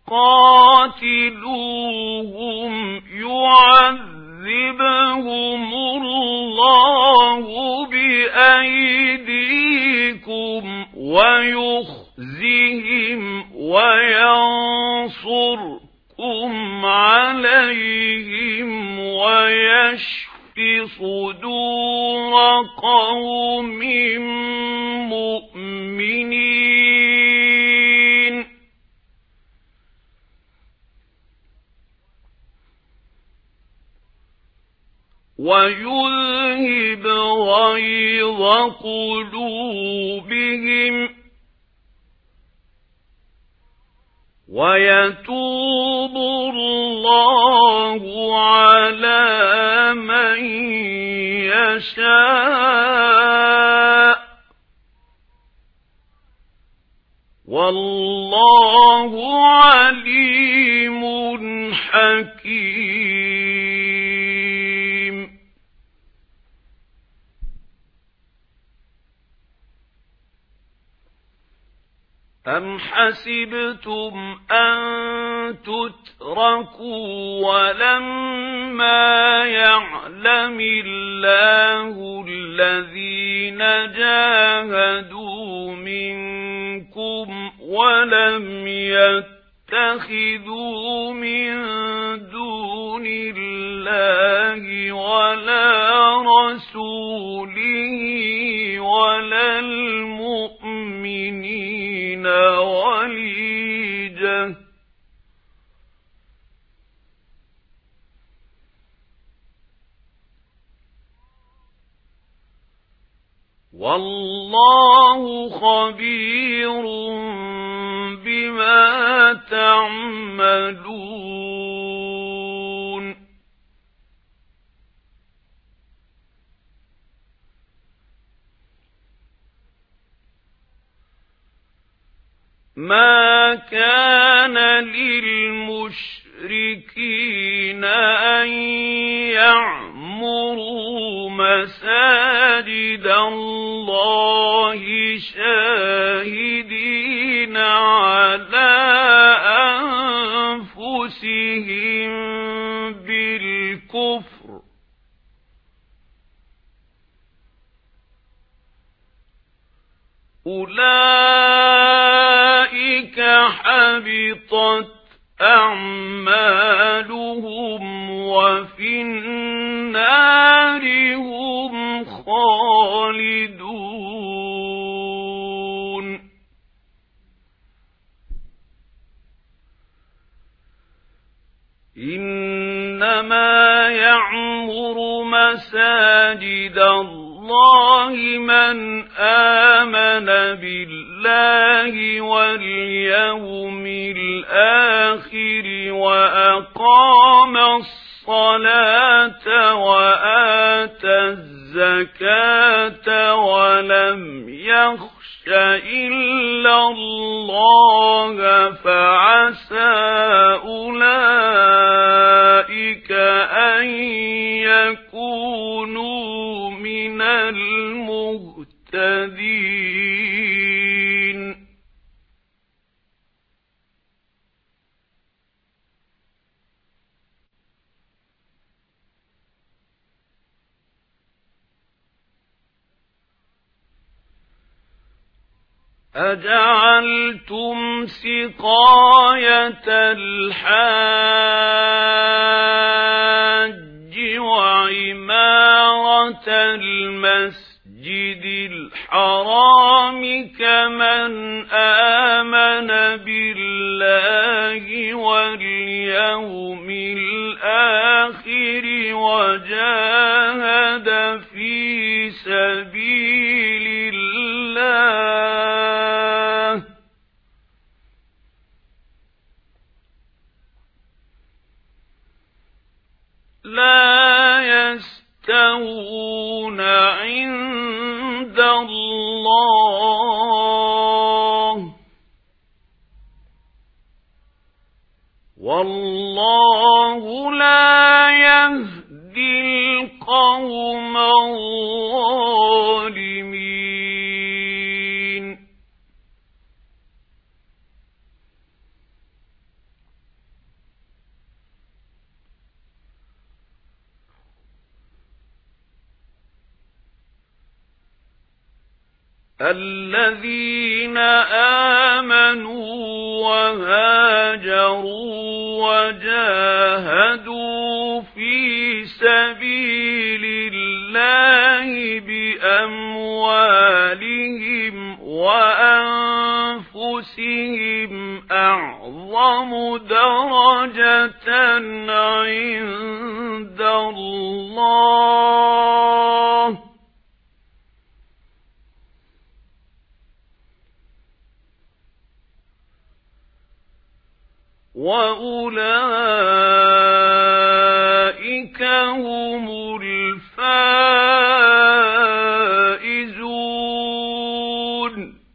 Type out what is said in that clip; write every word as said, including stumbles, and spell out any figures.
قاتلوهم يعذبهم الله بأيديكم ويخزهم وينصركم عليهم ويشف صدور قوم مؤمنين ويذهب غيظ قلوبهم ويتوب الله على من يشاء والله عليم حكيم. أم حسبتم أن تتركوا ولما يعلم الله الذين جاهدوا منكم ولم يتخذوا من دون الله ولا رسوله ولا المؤمنين وليجة والله خبير بما تعملون. ما كان للمشركين أن يعمروا مساجد الله شاهدين على أنفسهم بالكفر أولئك حبطت أعمالهم وفي النار هم خالدون. إنما يعمر مساجد الله من آمن بالله واليوم الآخر وأقام الصلاة وآتى الزكاة ولم يخش إلا الله فعسى أولئك أن يكونوا من المهتدين. أجعلتم سقاية الحاج وعمارة المسجد الحرام كمن آمن بالله واليوم الآخر وجاهد في سبيل الله لا يستوون عند الله والله لا يهدي القوم الظالمين. الذين آمنوا وهاجروا وجاهدوا في سبيل الله بأموالهم وأنفسهم أعظم درجة عند الله وأولئك هم الفائزون